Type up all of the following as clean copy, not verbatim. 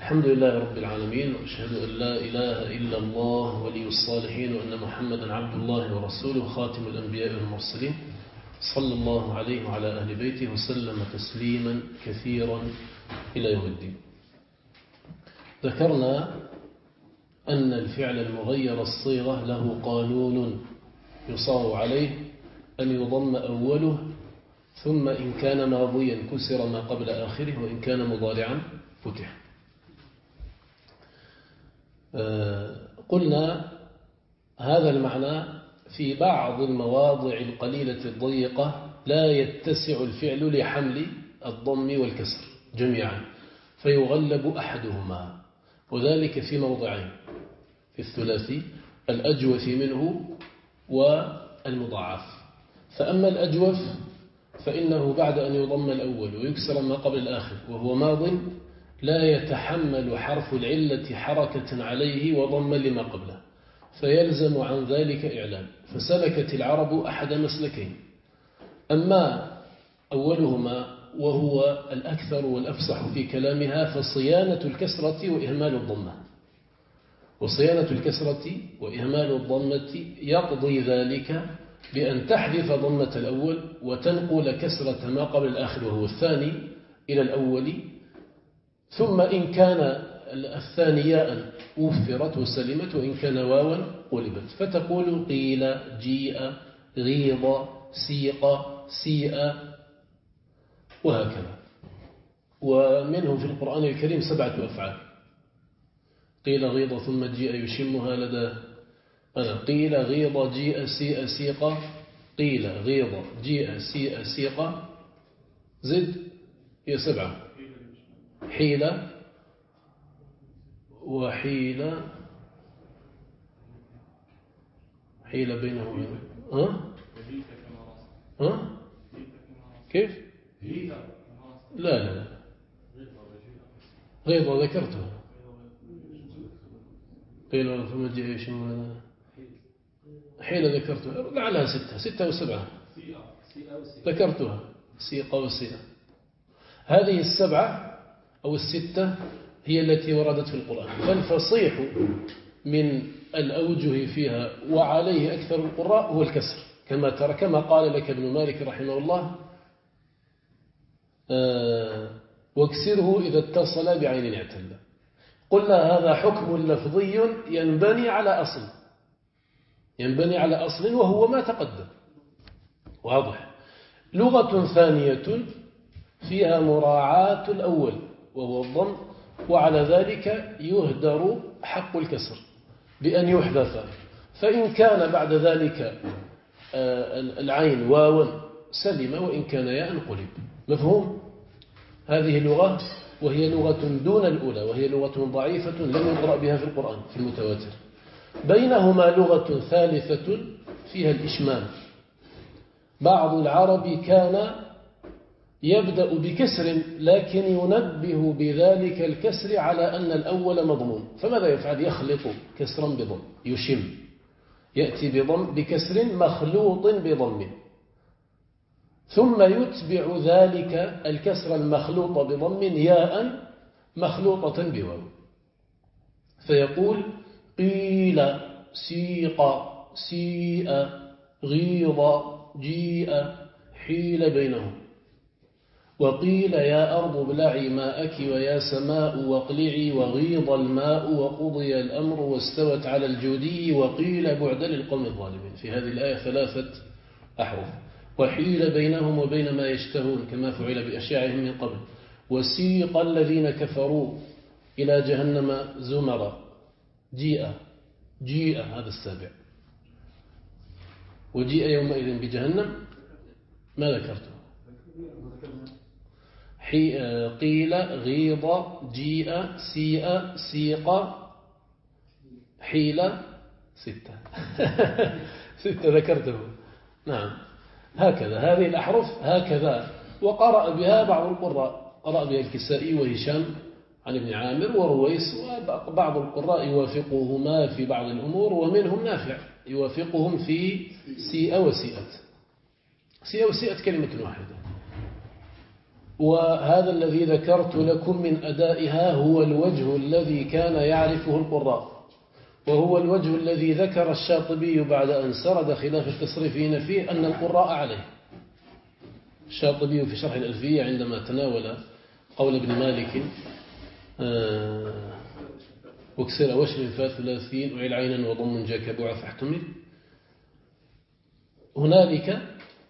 الحمد لله رب العالمين، وأشهد أن لا إله إلا الله ولي الصالحين، وأن محمدا عبد الله ورسوله خاتم الأنبياء والمرسلين، صلى الله عليه وعلى أهل بيته وسلم تسليما كثيرا إلى يوم الدين. ذكرنا أن الفعل المغير الصيغة له قانون يصار عليه أن يضم أوله، ثم إن كان ماضيا كسر ما قبل آخره، وإن كان مضارعا فتح. قلنا هذا المعنى في بعض المواضع القليلة الضيقة لا يتسع الفعل لحمل الضم والكسر جميعا، فيغلب أحدهما، وذلك في موضعين: في الثلاثي الأجوف منه والمضاعف. فأما الأجوف فإنه بعد أن يضم الأول ويكسر ما قبل الآخر وهو ماض لا يتحمل حرف العلة حركة عليه وضم لما قبله، فيلزم عن ذلك إعلان. فسلكت العرب أحد مسلكين: أما أولهما وهو الأكثر والأفصح في كلامها فصيانة الكسرة وإهمال الضمة، وصيانة الكسرة وإهمال الضمة يقضي ذلك بأن تحذف ضمة الأول وتنقل كسرة ما قبل الآخر وهو الثاني إلى الأول، ثم إن كان الثاني ياء وفرت وسلمت، وإن كان واوا قلبت، فتقول قيل، جيء، غيض، سيق، سيء، وهكذا. ومنه في القرآن الكريم 7 أفعال: قيل غيض ثم جيء يشمها لدى قيل غيض جيء سيء سيق، قيل غيض جيء سيء سيق، زد، هي 7: حيلة وحيلة، حيلة بينهم. كيف؟ لا غيضة ذكرتها، قيل ثم جاء يشمون، حيلة ذكرتها، لعلها 6 و7 ذكرتها، سيق وسيئة. هذه 7 أو 6 هي التي وردت في القرآن. فالفصيح من الأوجه فيها وعليه أكثر القراء هو الكسر، كما قال لك ابن مالك رحمه الله: واكسره إذا اتصل بعين اعتل. قلنا هذا حكم لفظي ينبني على أصل وهو ما تقدم، واضح. لغة ثانية فيها مراعاة الأول وهو الضم، وعلى ذلك يهدر حق الكسر بأن يحذف، فإن كان بعد ذلك العين واوا سلم، وإن كان ياء قلب. مفهوم؟ هذه لغة، وهي لغة دون الأولى، وهي لغة ضعيفة لم يقرأ بها في القرآن في المتواتر. بينهما لغة ثالثة فيها الإشمام. بعض العرب كان يبدأ بكسر لكن ينبه بذلك الكسر على أن الأول مضموم، فماذا يفعل؟ يخلط كسرا بضم، يشم، يأتي بكسر مخلوط بضم، ثم يتبع ذلك الكسر المخلوط بضم ياء مخلوطة بواو، فيقول قيل، سيق، سيء، غيض، جيء، حيل بينهم. وقيل يا أرض ابلعي ماءك ويا سماء واقلعي وغيض الماء وقضي الأمر واستوت على الجودي وقيل بعدا للقوم الظالمين. في هذه الآية 3 أحرف. وحيل بينهم وبين ما يشتهون كما فعل بأشياعهم من قبل. وسيق الذين كفروا إلى جهنم زمرا، جيء هذا 7. وجيء يومئذ بجهنم ما ذكرته. قيل غيض جيء سيء سيق حيل 6 ذكرته. نعم، هكذا هذه الأحرف هكذا. وقرأ بها بعض القراء، قرأ بها الكسائي وهشام عن ابن عامر ورويس، وبعض القراء يوافقهما في بعض الأمور، ومنهم نافع يوافقهم في سيء وسيئة. سيئة وسيئة كلمة واحدة. وهذا الذي ذكرت لكم من أدائها هو الوجه الذي كان يعرفه القراء، وهو الوجه الذي ذكر الشاطبي بعد أن سرد خلاف التصريفين فيه أن القراء عليه. الشاطبي في شرح الألفية عندما تناول قول ابن مالك وكسر وشم فات ثلاثين وعل عينا وضم جاك بعث فاحتمل، هنالك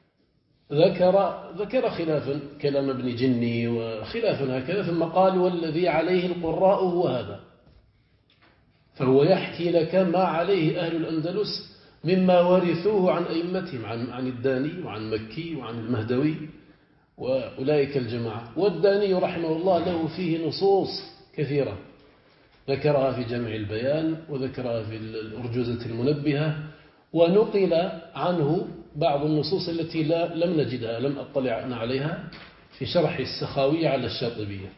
ذكر خلافا كلام ابن جني وخلافا هكذا، ثم قال والذي عليه القراء هو هذا. فهو يحكي لك ما عليه أهل الأندلس مما ورثوه عن أئمتهم، عن الداني وعن مكي وعن المهدوي وأولئك الجماعة. والداني رحمه الله له فيه نصوص كثيرة ذكرها في جمع البيان وذكرها في الأرجوزة المنبهة، ونقل عنه بعض النصوص التي لم نجدها، لم أطلع عليها في شرح السخاوي على الشاطبية.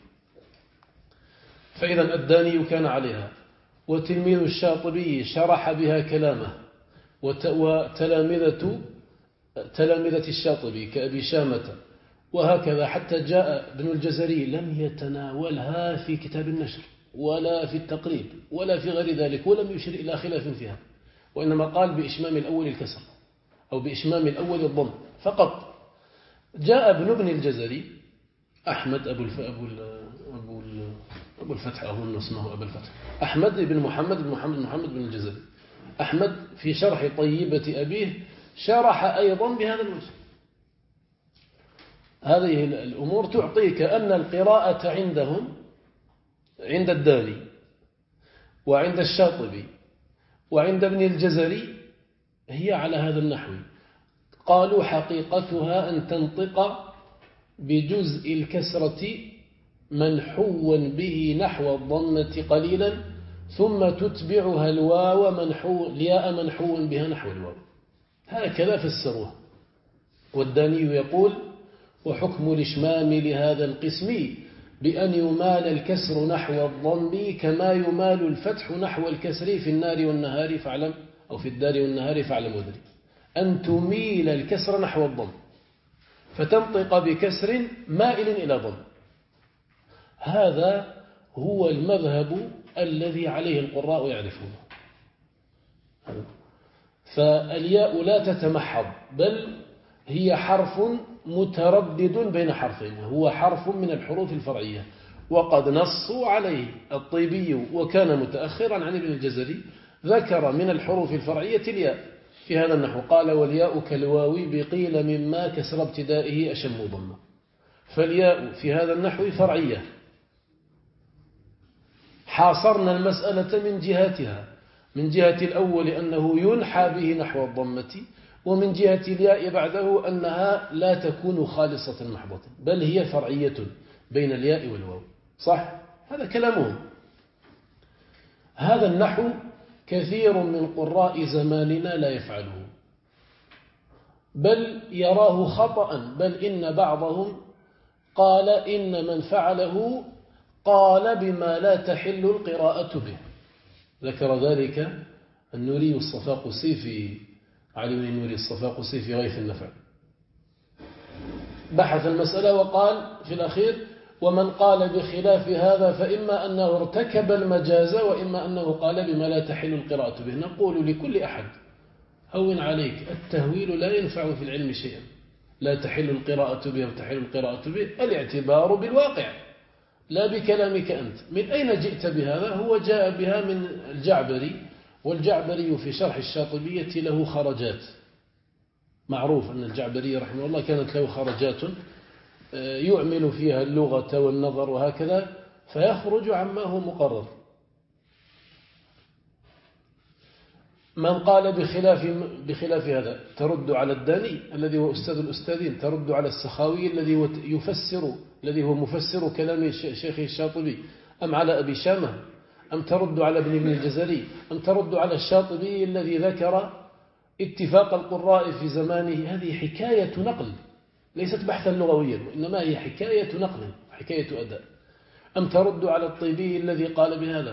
فإذا الداني كان عليها، وتلميذ الشاطبي شرح بها كلامه، وتلامذة الشاطبي كأبي شامة، وهكذا حتى جاء ابن الجزري لم يتناولها في كتاب النشر ولا في التقريب ولا في غير ذلك، ولم يشر إلى خلاف فيها، وإنما قال بإشمام الأول الكسر أو بإشمام الأول الضم فقط. جاء ابن الجزري أحمد أبو الفتح، أظن اسمه أبو الفتح، أحمد بن محمد بن الجزري. أحمد في شرح طيبة أبيه شرح أيضا بهذا الوجه. هذه الأمور تعطيك أن القراءة عندهم، عند الداني وعند الشاطبي وعند ابن الجزري، هي على هذا النحو. قالوا حقيقتها أن تنطق بجزء الكسرة منحوا به نحو الضمة قليلا، ثم تتبعها الياء منحوا بها نحو الواو. هكذا فسروها. والداني يقول وحكم الإشمام لهذا القسم بأن يمال الكسر نحو الضم كما يمال الفتح نحو الكسر في النار والنهار فاعلم، أو في الدار والنهار فاعلم ودري، أن تميل الكسر نحو الضم فتنطق بكسر مائل إلى ضم. هذا هو المذهب الذي عليه القراء يعرفونه. فالياء لا تتمحض، بل هي حرف متردد بين حرفين، هو حرف من الحروف الفرعية، وقد نصوا عليه. الطيبي وكان متأخرا عن ابن الجزري ذكر من الحروف الفرعية الياء في هذا النحو، قال والياء كالواو بقيل مما كسر ابتدائه أشم ضمه. فالياء في هذا النحو فرعية. حاصرنا المسألة من جهاتها، من جهة الأول أنه ينحى به نحو الضمة، ومن جهة الياء بعده أنها لا تكون خالصة محضة، بل هي فرعية بين الياء والواو. صح؟ هذا كلامهم. هذا النحو كثير من قراء زماننا لا يفعله، بل يراه خطأ، بل إن بعضهم قال إن من فعله قال بما لا تحل القراءة به. ذكر ذلك النوري الصفاقسي في علي بن النوري الصفاقسي في غيث النفع، بحث المسألة وقال في الأخير ومن قال بخلاف هذا فإما أنه ارتكب المجاز وإما أنه قال بما لا تحل القراءة به. نقول لكل أحد هون عليك، التهويل لا ينفع في العلم شيئا. لا تحل القراءة به وتحل القراءة به، الاعتبار بالواقع لا بكلامك أنت. من أين جئت بهذا؟ هو جاء بها من الجعبري، والجعبري في شرح الشاطبية له خرجات. معروف أن الجعبري رحمه الله كانت له خرجات يعمل فيها اللغة والنظر وهكذا، فيخرج عما هو مقرر. من قال بخلاف هذا ترد على الداني الذي هو أستاذ الأستاذين، ترد على السخاوي الذي هو مفسر كلام شيخ الشاطبي، أم على أبي شامة، أم ترد على ابن الجزري، أم ترد على الشاطبي الذي ذكر اتفاق القراء في زمانه. هذه حكاية نقل ليست بحثا لغويا، وإنما هي حكاية نقل، حكاية أداء. أم ترد على الطيبي الذي قال بهذا،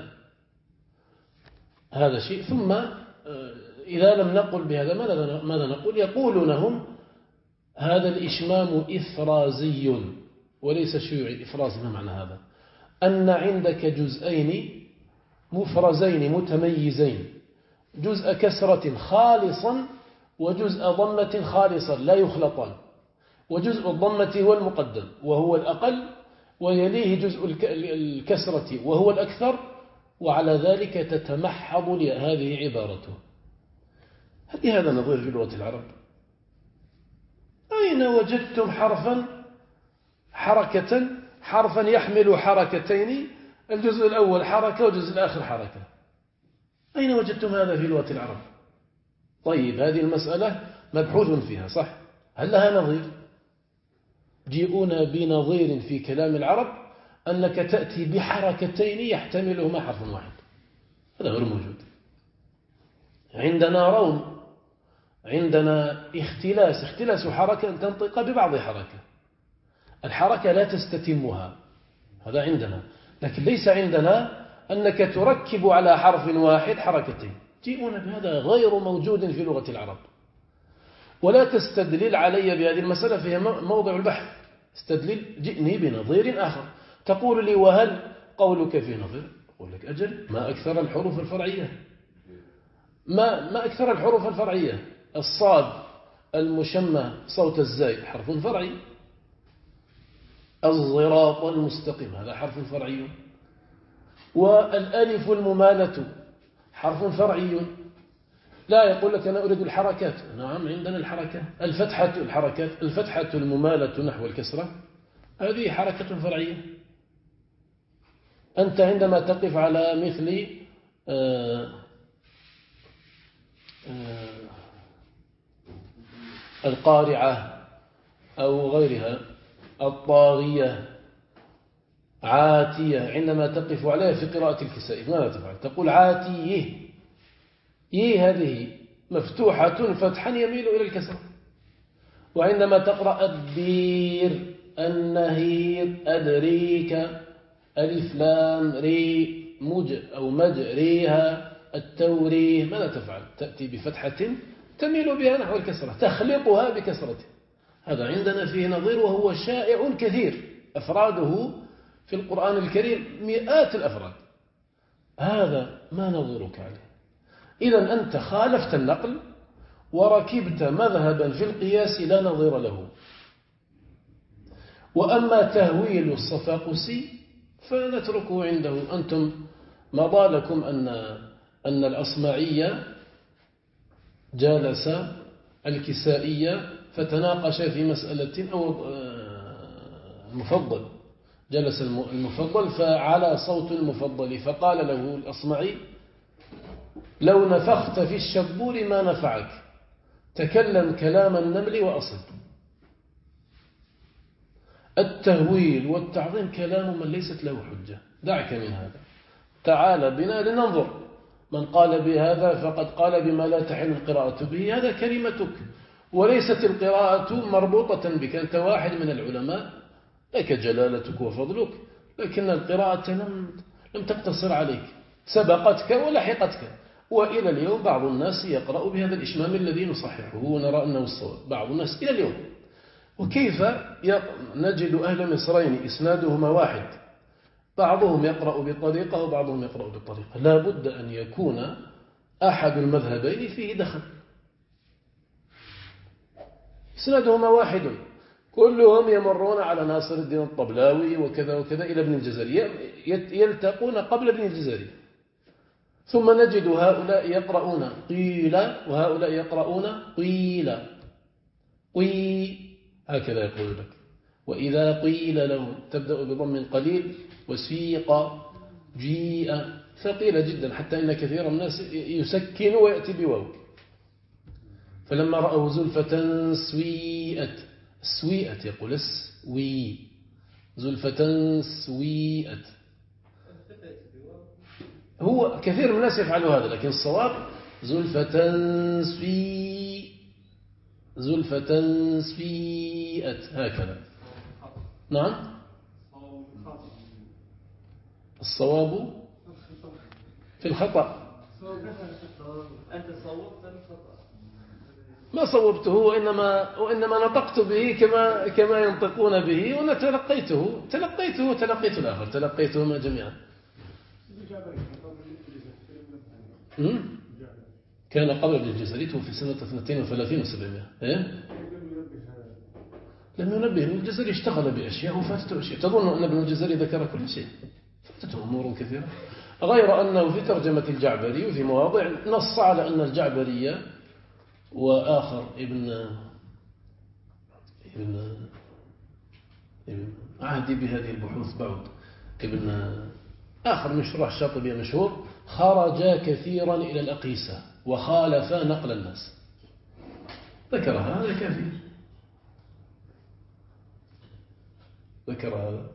هذا شيء. ثم إذا لم نقل بهذا ماذا نقول؟ يقولون هم هذا الإشمام إفرازي، وليس شيوعي إفراز. ما معنى هذا؟ أن عندك جزئين مفرزين متميزين، جزء كسرة خالصا وجزء ضمة خالصا لا يخلطان، وجزء الضمة هو المقدم وهو الأقل، ويليه جزء الكسرة وهو الأكثر، وعلى ذلك تتمحض هذه عبارته. هذا نظير في لغة العرب؟ أين وجدتم حرفا يحمل حركتين، الجزء الأول حركة والجزء الآخر حركة؟ أين وجدتم هذا في لغة العرب؟ طيب هذه المسألة مبحوث فيها صح؟ هل لها نظير؟ جيئونا بنظير في كلام العرب أنك تأتي بحركتين يحتملهما حرف واحد، هذا غير موجود. عندنا روم، عندنا اختلاس حركة أن تنطق ببعض حركة، الحركة لا تستتمها، هذا عندنا. لكن ليس عندنا أنك تركب على حرف واحد حركتين، جيئونا بهذا غير موجود في لغة العرب. ولا تستدلل علي بهذه المسألة، فيها موضع البحث، استدلل، جئني بنظير آخر. تقول لي وهل قولك في نظير؟ أقول لك أجل، ما أكثر الحروف الفرعية، ما أكثر الحروف الفرعية. الصاد المشمى صوت الزاي حرف فرعي، الصراط المستقيم هذا حرف فرعي، والألف الممالة حرف فرعي. لا يقول لك أنا أريد الحركات، نعم عندنا الحركة، الفتحة الممالة نحو الكسرة هذه حركة فرعية. أنت عندما تقف على مثل القارعة أو غيرها، الطاغية، عاتية، عندما تقف عليها في قراءة الكسائي ماذا تفعل؟ تقول عاتيه، هذه مفتوحة فتحا يميل إلى الكسرة. وعندما تقرأ الدير، النهير، أدريك، ألف لام ري، مج ريها، التوريه، ماذا تفعل؟ تأتي بفتحة تميل بها نحو الكسرة، تخلطها بكسرة. هذا عندنا فيه نظير وهو شائع كثير، أفراده في القرآن الكريم مئات الأفراد. هذا ما نظيرك عليه. إذا أنت خالفت النقل وركبت مذهبا في القياس لا نظير له. وأما تهويل الصفاقسي فنتركه عنده. أنتم مضى لكم أن الأصمعية جالس الكسائية فتناقش في مسألة، أو المفضل جلس المفضل فعلى صوت المفضل، فقال له الأصمعي لو نفخت في الشبور ما نفعك، تكلم كلام النمل وأصل. التهويل والتعظيم كلام من ليست له حجة، دعك من هذا، تعال بنا لننظر. من قال بهذا فقد قال بما لا تحل القراءة به، هذا كلمتك، وليست القراءة مربوطة بك. أنت واحد من العلماء لك جلالتك وفضلك، لكن القراءة لم تقتصر عليك، سبقتك ولحقتك. وإلى اليوم بعض الناس يقرأ بهذا الإشمام الذي نصححه ونرى أنه الصواب، بعض الناس إلى اليوم. وكيف نجد أهل مصرين إسنادهما واحد، بعضهم يقرأ بطريقة وبعضهم يقرأ بطريقة، لا بد أن يكون أحد المذهبين فيه دخل. إسنادهما واحد، كلهم يمرون على ناصر الدين الطبلاوي وكذا وكذا إلى ابن الجزري، يلتقون قبل ابن الجزري. ثم نجد هؤلاء يقرؤون قيل وهؤلاء يقرؤون قيل، هكذا يقول لك. وإذا قيل له تبدأ بضم قليل، وسيق، جيء، ثقيلة جدا، حتى إن كثير من الناس يسكن ويأتي بواو. فلما رأوا زلفة سويئت، السويئت يقول السوي، زلفة سويئت. هو كثير من الناس يفعلوا هذا، لكن الصواب زلفة سويئت هكذا. نعم، الصواب في الخطأ. أنت صوبت الخطأ. ما صوبته، وإنما نطقت به كما ينطقون به، وأنا تلقيت الآخر، تلقيتهما جميعا. كان قبل ابن الجزري، توفي سنة 32 و700. لم ينبه. ابن الجزري اشتغل بأشياء وفاتته أشياء. تظن أن ابن الجزري ذكر كل شيء؟ فاتته أمور كثيرة، غير أنه في ترجمة الجعبري وفي مواضع نص على أن الجعبرية وآخر ابن عهدي بهذه البحوث بعض ابن آخر من شراح الشاطبية مشهور، خرجا كثيرا إلى الأقيسة وخالفا نقل الناس. ذكر هذا كافي، ذكر هذا.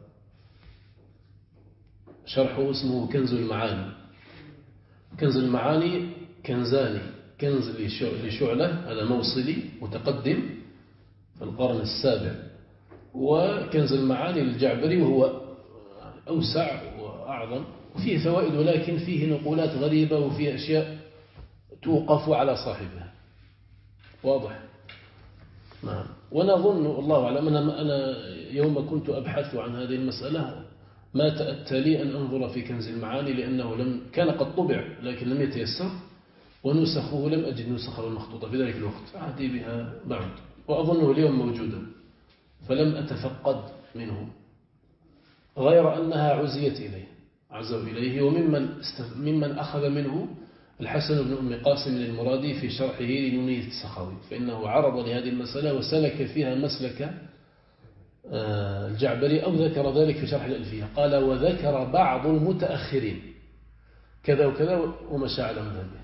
شرحه اسمه كنز المعاني. كنز المعاني كنزاني، كنز لشعلة، هذا موصلي متقدم في القرن السابع، وكنز المعاني للجعبري وهو أوسع وأعظم، وفيه فوائد ولكن فيه نقولات غريبة وفيه أشياء توقف على صاحبها. واضح؟ نعم. ونظن الله أعلم، أنا يوم كنت أبحث عن هذه المسألة ما تأتى لي أن أنظر في كنز المعاني، لأنه كان قد طبع لكن لم يتيسر، ونسخه لم أجد نسخه المخطوطة في ذلك الوقت، عهدي بها بعد، وأظنه اليوم موجودا فلم أتفقد منه، غير أنها عزوا إليه. وممن أخذ منه الحسن بن أم قاسم المرادي في شرحه لنونية السخاوي، فإنه عرض لهذه المسألة وسلك فيها مسلك الجعبري، أو ذكر ذلك في شرح الألفية، قال: وذكر بعض المتأخرين كذا وكذا، ومشى على مذهبه.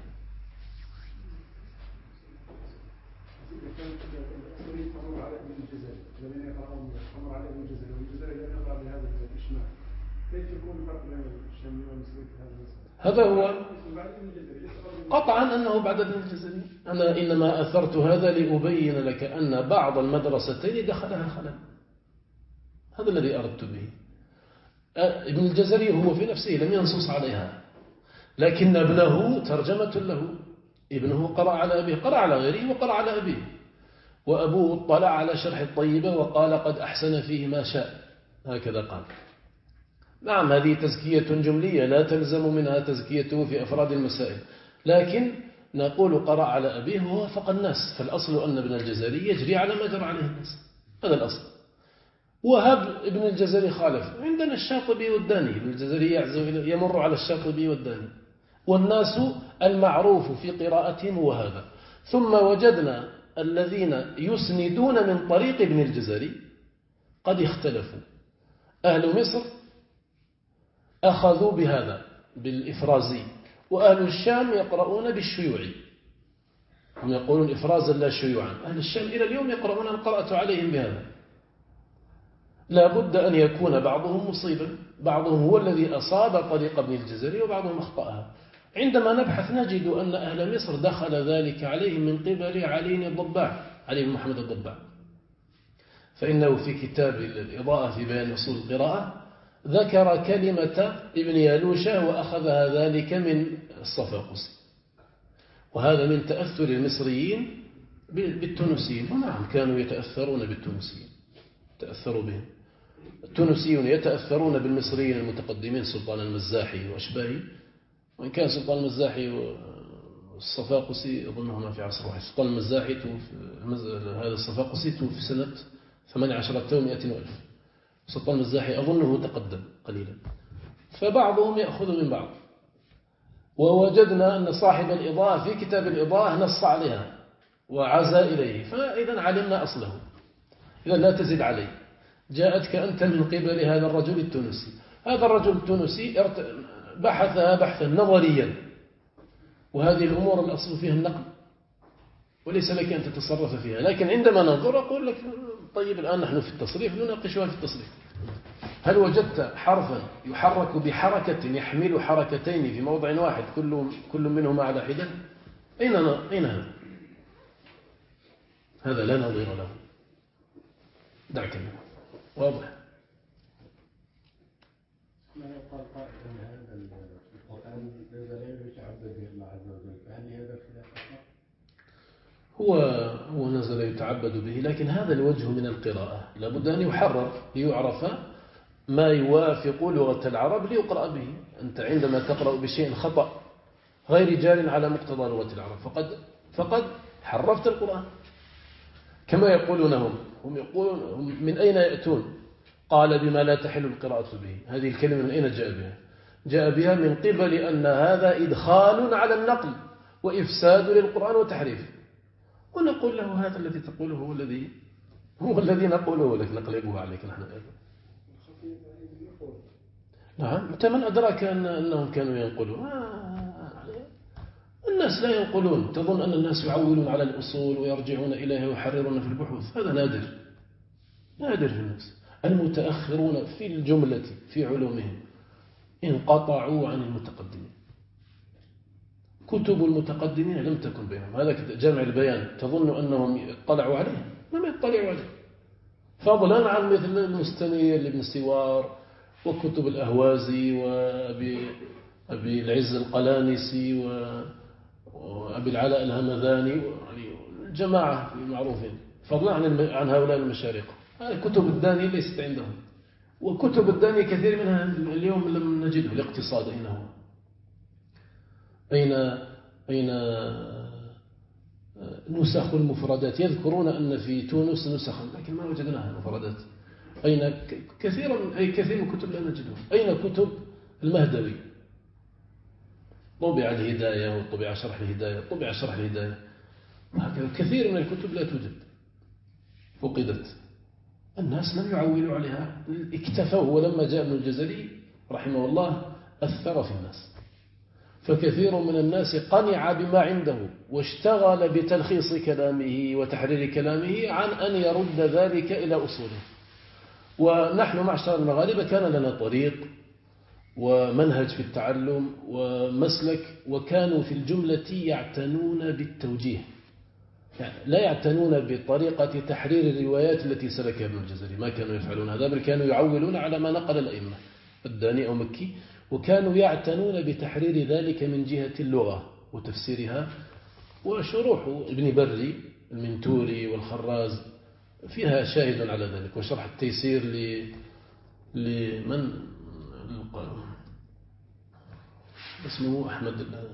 هذا هو قطعا أنه بعد ابن الجزري. أنا إنما أثرت هذا لأبين لك أن بعض المدرستين دخلها خلل، هذا الذي أردت به. ابن الجزري هو في نفسه لم ينصص عليها، لكن ابنه ترجمة له. ابنه قرأ على أبيه، قرأ على غيره وقرأ على أبيه، وأبوه اطلع على شرح الطيبة وقال: قد أحسن فيه ما شاء، هكذا قال. نعم، هذه تزكية جملية لا تلزم منها تزكيته في أفراد المسائل، لكن نقول قرأ على أبيه ووافق الناس، فالأصل أن ابن الجزري يجري على ما جرى عليه الناس، هذا الأصل. وهب ابن الجزري خالف. عندنا الشاطبي والداني، ابن الجزري يمر على الشاطبي والداني، والناس المعروف في قراءتهم وهذا. ثم وجدنا الذين يسندون من طريق ابن الجزري قد اختلفوا. أهل مصر أخذوا بهذا بالإفرازي، وأهل الشام يقرؤون بالشيوعي، هم يقولون إفرازا لا شيوعا. أهل الشام إلى اليوم يقرؤون، أنا قرأت عليهم بهذا. لا بد أن يكون بعضهم مصيبا، بعضهم هو الذي أصاب طريق ابن الجزري وبعضهم أخطأها. عندما نبحث نجد أن أهل مصر دخل ذلك عليهم من قبل علي بن محمد الضباع، فإنه في كتاب الإضاءة في بيان أصول القراءة ذكر كلمة ابن يالوشة وأخذها ذلك من الصفاقسي، وهذا من تأثر المصريين بالتونسيين. ونعم، كانوا يتأثرون بالتونسيين، تأثروا بهم. التونسيون يتأثرون بالمصريين المتقدمين، سلطان المزاحي وأشباهه، وإن كان سلطان المزاحي والصفاقسي أظنهما في عصر واحد. سلطان المزاحي هذا الصفاقسي توفي سنة 18 وألف، سلطان المزاحي أظنه تقدم قليلا، فبعضهم يأخذ من بعض. ووجدنا أن صاحب الإضاءة في كتاب الإضاءة نص عليها وعزى إليه، فإذا علمنا أصله. إذا لا تزد عليه، جاءتك أنت من قبل هذا الرجل التونسي. هذا الرجل التونسي بحثها بحثا نظريا، وهذه الأمور الأصل فيها النقل، وليس لك أن تتصرف فيها. لكن عندما ننظر أقول لك: طيب، الآن نحن في التصريف نناقشها في التصريف. هل وجدت حرفا يحرك بحركة يحمل حركتين في موضع واحد كل منهما على حدة؟ أين هذا؟ هذا لا نظير له، دعك منه. واضح؟ ما يقال قائلا هذا القرآن لا يتعبد به الله عز وجل، فهل هذا خلاف؟ هو ونزل يتعبد به، لكن هذا الوجه من القراءة لابد أن يحرر ليعرف ما يوافق لغة العرب ليقرأ به. أنت عندما تقرأ بشيء خطأ غير جار على مقتضى لغة العرب فقد حرفت القرآن. كما يقولون هم يقولون من أين يأتون؟ قال بما لا تحل القراءة به. هذه الكلمة من أين جاء بها؟ جاء بها من قبل أن هذا إدخال على النقل وإفساد للقرآن وتحريف. ونقول له هذا الذي تقوله هو الذي نقوله لك، نقلبه عليك نحن أيضا. نعم، أنت من أدراك أنهم كانوا ينقلون؟ الناس لا ينقلون. تظن أن الناس يعولون على الأصول ويرجعون إليها ويحررون في البحوث. هذا نادر في الناس. المتأخرون في الجملة في علومهم انقطعوا عن المتقدمين. كتب المتقدمين لم تكن بينهم. هذا جامع البيان تظن أنهم اطلعوا عليه؟ لم يطلعوا عليه، فضلا عن مثل المستنير لابن سوار وكتب الأهوازي وأبي العز القلانسي وأبي العلاء الهمذاني، جماعة معروفين، فضلا عن هؤلاء المشارقة. كتب الداني ليست عندهم، وكتب الداني كثير منها اليوم لم نجده. الاقتصاد أين هو؟ أين نسخ المفردات؟ يذكرون أن في تونس نسخا، لكن ما وجدناها المفردات. أين كثير من كتب لا نجدها. أين كتب المهدوي؟ طبع الهداية وطبع شرح الهداية، هكذا كثير من الكتب لا توجد، فقدت. الناس لم يعولوا عليها، اكتفوا. ولما جاء ابن الجزري رحمه الله أثر في الناس، فكثير من الناس قنع بما عنده واشتغل بتلخيص كلامه وتحرير كلامه عن أن يرد ذلك إلى أصوله. ونحن معشر المغاربة كان لنا طريق ومنهج في التعلم ومسلك، وكانوا في الجملة يعتنون بالتوجيه، يعني لا يعتنون بطريقة تحرير الروايات التي سلكها ابن الجزري. ما كانوا يفعلون هذا، بل كانوا يعولون على ما نقل الأئمة الداني أو مكي، وكانوا يعتنون بتحرير ذلك من جهة اللغة وتفسيرها. وشروح ابن بري المنتوري والخراز فيها شاهد على ذلك، وشرح التيسير لمن اسمه أحمد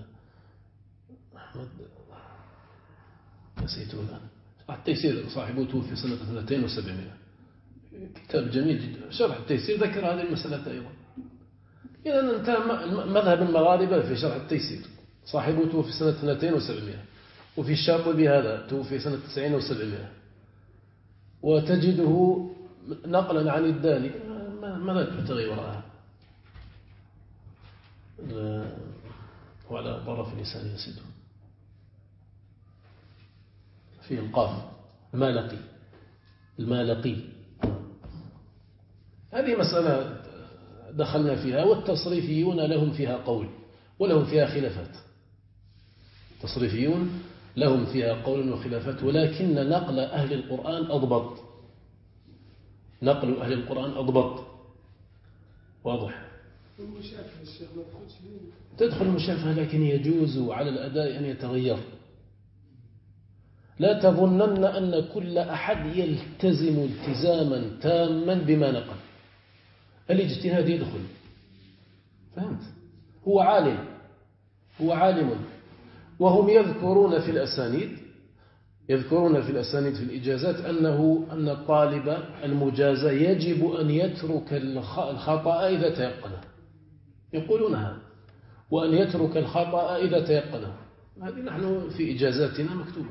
نسيته الآن. التيسير صاحبه توفي سنة 2700، كتاب جميل جدا. شرح التيسير ذكر هذه المسألة أيضا. إذا انتهى مذهب المغاربة في شرح التيسير. صاحبه توفي سنة 2700، وفي الشاطبي هذا توفي سنة 90 و700، وتجده نقلا عن الداني. ماذا تبتغي وراءها؟ وعلى طرف لسان يسده فيه القاف، المالقي. هذه مسألة دخلنا فيها. والتصريفيون لهم فيها قول ولهم فيها خلافات. التصريفيون لهم فيها قول وخلافات، ولكن نقل أهل القرآن أضبط. نقل أهل القرآن أضبط، واضح. تدخل المشافهة، لكن يجوز على الأداء أن يتغير. لا تظنن أن كل أحد يلتزم التزاما تاما بما نقل. الاجتهاد يدخل، فهمت؟ هو عالم. وهم يذكرون في الأسانيد في الإجازات أن الطالب المجازة يجب أن يترك الخطأ إذا تيقنه. يقولونها، وأن يترك الخطأ إذا تيقنه. هذه نحن في إجازاتنا مكتوبة.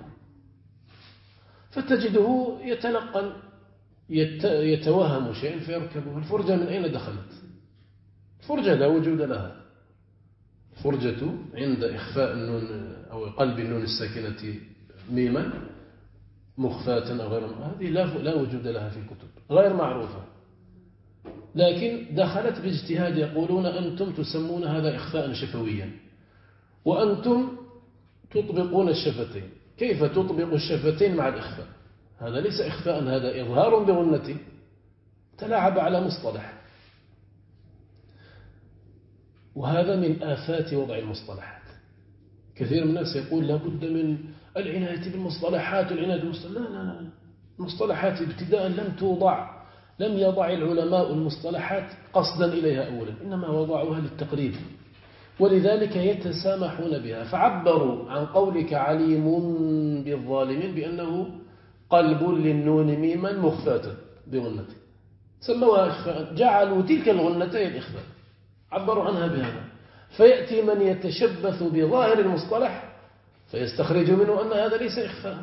فتجده يتلقن، يتوهم شيء فيركبه. الفرجة من أين دخلت؟ الفرجة لا وجود لها. الفرجة عند إخفاء النون أو قلب النون الساكنة ميما مخفاة أو غير، هذه لا وجود لها في الكتب، غير معروفة، لكن دخلت باجتهاد. يقولون أنتم تسمون هذا إخفاء شفويا، وأنتم تطبقون الشفتين. كيف تطبق الشفتين مع الإخفاء؟ هذا ليس إخفاء، هذا إظهار بغنة. تلاعب على مصطلح، وهذا من آفات وضع المصطلحات. كثير من الناس يقول لابد من العناية بالمصطلحات والعناية بالمصطلحات. لا، المصطلحات ابتداء لم يضع العلماء المصطلحات قصدا إليها أولا، إنما وضعوها للتقريب، ولذلك يتسامحون بها. فعبروا عن قولك عليم بالظالمين بأنه قلب للنون ميما مخفاة بغنته، سموها إخفاء، جعلوا تلك الغنتين إخفاء، عبروا عنها بهذا. فيأتي من يتشبث بظاهر المصطلح فيستخرج منه أن هذا ليس إخفاء،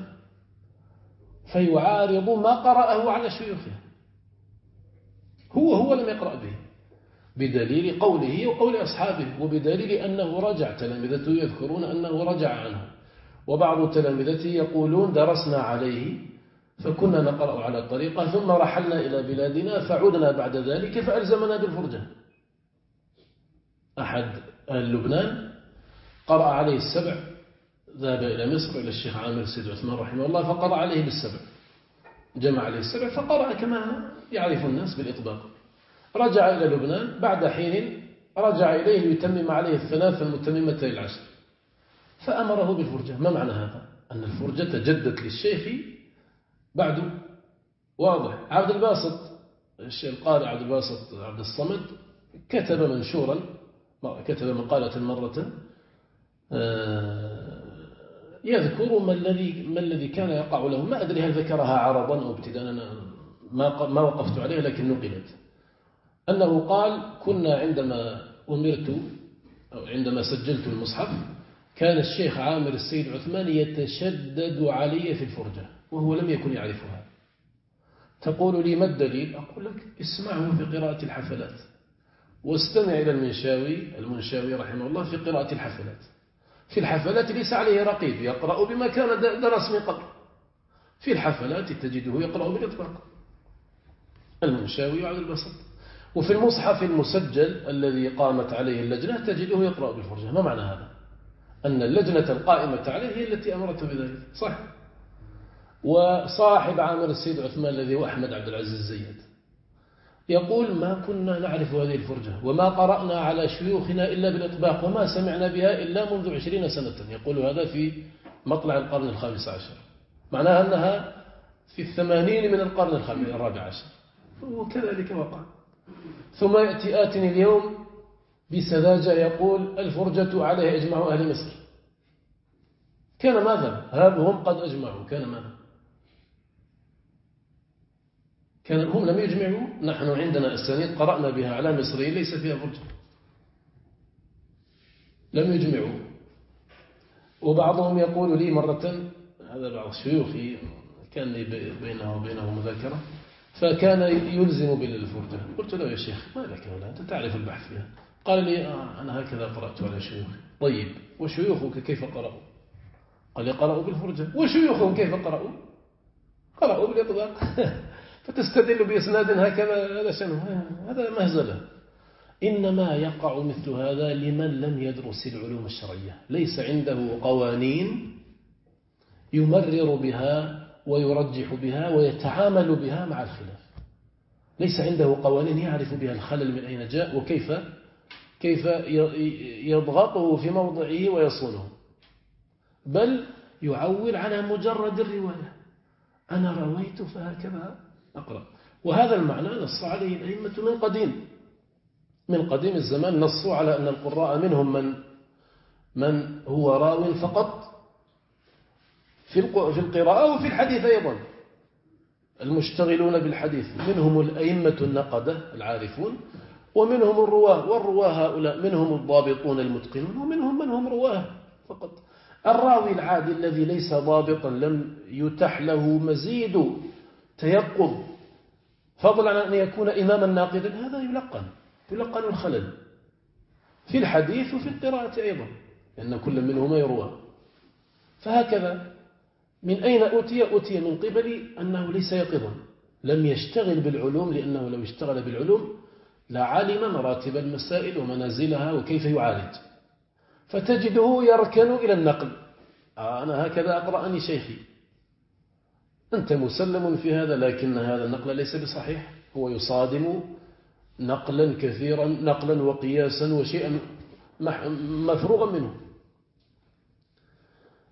فيعارض ما قرأه على شيوخه، هو لم يقرأ به، بدليل قوله وقول أصحابه، وبدليل أنه رجع. تلامذته يذكرون أنه رجع عنه، وبعض تلامذته يقولون درسنا عليه فكنا نقرأ على الطريقة ثم رحلنا إلى بلادنا فعدنا بعد ذلك فألزمنا بالفرجة. أحد أهل لبنان قرأ عليه السبع، ذهب إلى مصر إلى الشيخ عامر السيد عثمان رحمه الله فقرأ عليه بالسبع، جمع عليه السبع فقرأ كما يعرف الناس بالإطباق. رجع إلى لبنان بعد حين رجع إليه ليتمم عليه الثلاث المتممة للعشر، فأمره بالفرجة. ما معنى هذا؟ أن الفرجة تجدت للشيخ بعد. واضح. عبد الباسط القارئ عبد الباسط عبد الصمد كتب منشورا، كتب مقالة مرة يذكر ما الذي كان يقع له. ما أدري هل ذكرها عرضا أو ابتداء، أنا ما وقفت عليه لكن نقلت. أنه قال كنا عندما أمرت أو عندما سجلت المصحف كان الشيخ عامر السيد عثمان يتشدد علي في الفرجة وهو لم يكن يعرفها. تقول لي ما الدليل؟ أقول لك اسمعه في قراءة الحفلات، واستمع إلى المنشاوي رحمه الله في قراءة الحفلات. في الحفلات ليس عليه رقيب، يقرأ بما كان درس من قبل. في الحفلات تجده يقرأ بالإطلاق، المنشاوي وعبد الباسط. وفي المصحف المسجل الذي قامت عليه اللجنة تجده يقرأ بالفرجة. ما معنى هذا؟ أن اللجنة القائمة عليه هي التي أمرته بذلك، صح؟ وصاحب عامر السيد عثمان الذي هو أحمد عبد العزيز الزيد يقول ما كنا نعرف هذه الفرجة وما قرأنا على شيوخنا إلا بالإطباق وما سمعنا بها إلا منذ 20 سنة. يقول هذا في مطلع القرن ال15، معناها أنها في 80 من القرن ال14، وكذلك وقع. ثم يأتي آتني اليوم بسذاجة يقول الفرجة عليه إجماع أهل مصر. كان ماذا؟ هم قد أجمعوا، كان ماذا؟ هم لم يجمعوا. نحن عندنا أسانيد قرأنا بها على مصري ليس فيها فرجة، لم يجمعوا. وبعضهم يقول لي مرة، هذا بعض شيوخي كان لي بينه وبينه مذاكرة، فكان يلزم بالفرجة. قلت له يا شيخ ما لك ولا أنت تعرف البحث فيها؟ قال لي أنا هكذا قرأت على شيوخي. طيب وشيوخك كيف قرأوا؟ قال لي قرأوا بالفرجة. وشيوخهم كيف قرأوا؟ قرأوا بالإطلاق. فتستدل بإسناد هكذا، هذا شنو؟ هذا مهزلة. إنما يقع مثل هذا لمن لم يدرس العلوم الشرعية، ليس عنده قوانين يمرر بها ويرجح بها ويتعامل بها مع الخلاف، ليس عنده قوانين يعرف بها الخلل من أين جاء وكيف يضغطه في موضعه ويصونه، بل يعول على مجرد الرواية. أنا رويت فهكذا أقرأ. وهذا المعنى نص عليه الأئمة من قديم الزمان، نصوا على أن القراء منهم من هو راو فقط في القراءة وفي الحديث أيضا، المشتغلون بالحديث، منهم الأئمة النقدة العارفون، ومنهم الرواه، والرواه هؤلاء منهم الضابطون المتقنون، ومنهم من هم رواه فقط. الراوي العادي الذي ليس ضابطا لم يتح له مزيد تيقظ فضلا عن أن يكون إماما ناقدا، هذا يلقن الخلل في الحديث وفي القراءة أيضا، لأن كل منهما يروى. فهكذا من أين أتي من قبل أنه ليس يقظا، لم يشتغل بالعلوم، لأنه لو اشتغل بالعلوم لعلم مراتب المسائل ومنازلها وكيف يعالج، فتجده يركن إلى النقل. أنا هكذا أقرأني شيخي، أنت مسلم في هذا، لكن هذا النقل ليس بصحيح، هو يصادم نقلا كثيرا، نقلا وقياسا وشيئا مفروغا منه.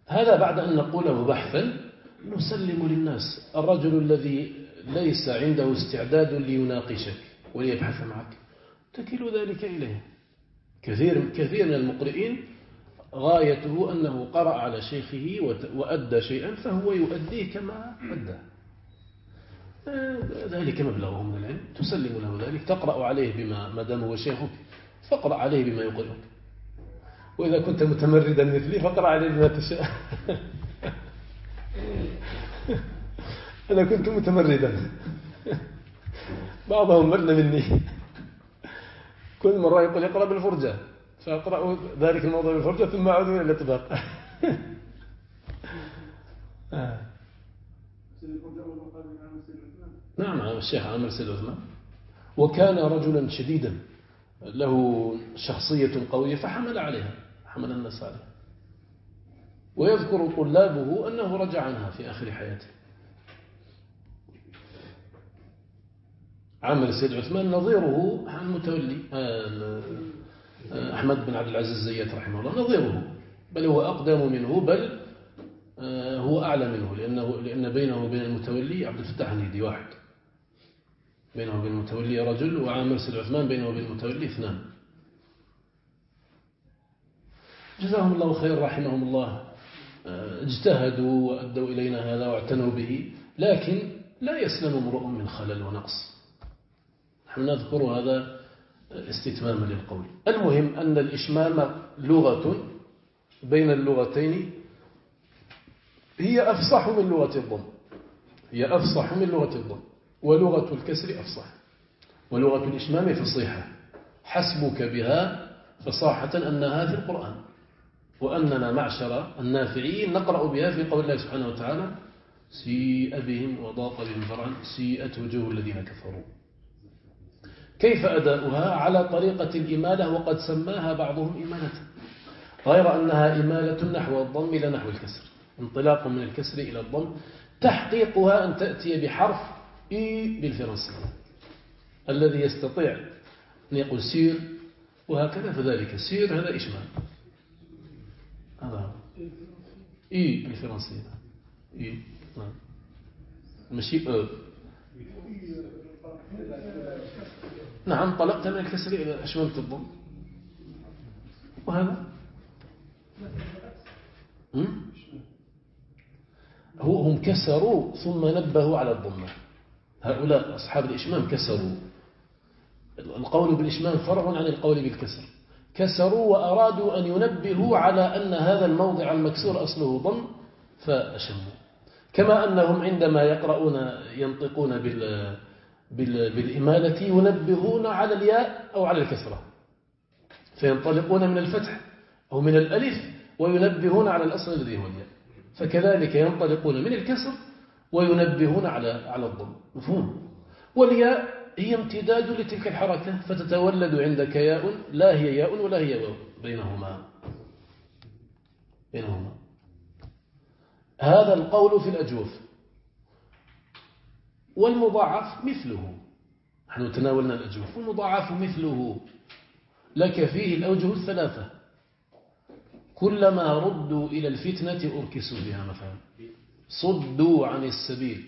هذا بعد أن نقوله بحثا نسلم للناس. الرجل الذي ليس عنده استعداد ليناقشك وليبحث معك تكل ذلك إليه. كثير من المقرئين غايته أنه قرأ على شيخه وأدى شيئا فهو يؤديه كما أدى، ذلك مبلغه من العلم، تسلم له ذلك، تقرأ عليه بما ما دام هو شيخك فاقرأ عليه بما يقرئك، وإذا كنت متمردا مثلي فاقرأ عليه بما تشاء. أنا كنت متمردا، بعضهم مل مني، كل مرة يقول اقرأ بالفرجة فأقرأ ذلك الموضوع بالفرجة ثم أعود إلى الإطباق. نعم الشيخ عامر سيد عثمان، وكان رجلا شديدا له شخصية قوية فحمل عليها، حمل الناس عليها. ويذكر طلابه أنه رجع عنها في آخر حياته. عامر سيد عثمان نظيره المتولي أحمد بن عبد العزيز الزيات رحمه الله، نظيره، بل هو أقدم منه، بل هو أعلى منه، لأن بينه وبين المتولي عبد الفتاح النهدي واحد، بينه وبين المتولي رجل، وعامر سيد عثمان بينه وبين المتولي اثنان. جزاهم الله خير رحمهم الله، اجتهدوا وأدوا إلينا هذا واعتنوا به، لكن لا يسلم امرؤ من خلل ونقص. نحن نذكر هذا استتماما للقول. المهم أن الإشمام لغة بين اللغتين هي أفصح من لغة الضم، هي أفصح من لغة الضم، ولغة الكسر أفصح، ولغة الإشمام فصيحة، حسبك بها فصاحة أنها في القرآن، وأننا معشر النافعين نقرأ بها في قول الله سبحانه وتعالى سيء بهم وضاق بهم ذرعا سيئت وجوه الذين كفروا. كيف أداؤها؟ على طريقة الإمالة، وقد سماها بعضهم إمالة، غير أنها إمالة نحو الضم إلى نحو الكسر، انطلاق من الكسر إلى الضم. تحقيقها أن تأتي بحرف إي بالفرنسية، الذي يستطيع أن يقول سير وهكذا فذلك سير، هذا إشمام، هذا إي بالفرنسية، إي ماشي نعم، طلقت من الكسر إلى أشممت الضم، وهذا هم كسروا ثم نبهوا على الضمة. هؤلاء أصحاب الإشمام كسروا، القول بالإشمام فرع عن القول بالكسر، كسروا وأرادوا أن ينبهوا على أن هذا الموضع المكسور أصله ضم فأشموا، كما أنهم عندما يقرؤون ينطقون بالإمالة ينبهون على الياء أو على الكسرة، فينطلقون من الفتح أو من الألف وينبهون على الأصل الذي هو الياء، فكذلك ينطلقون من الكسر وينبهون على الضم، مفهوم؟ والياء هي امتداد لتلك الحركة، فتتولد عندك ياء لا هي ياء ولا هي واو، بينهما هذا القول في الأجوف. والمضاعف مثله، نحن تناولنا الأجوف، والمضاعف مثله لك فيه الأوجه الثلاثة، كلما ردوا إلى الفتنة أركسوا بها، مثلا صدوا عن السبيل،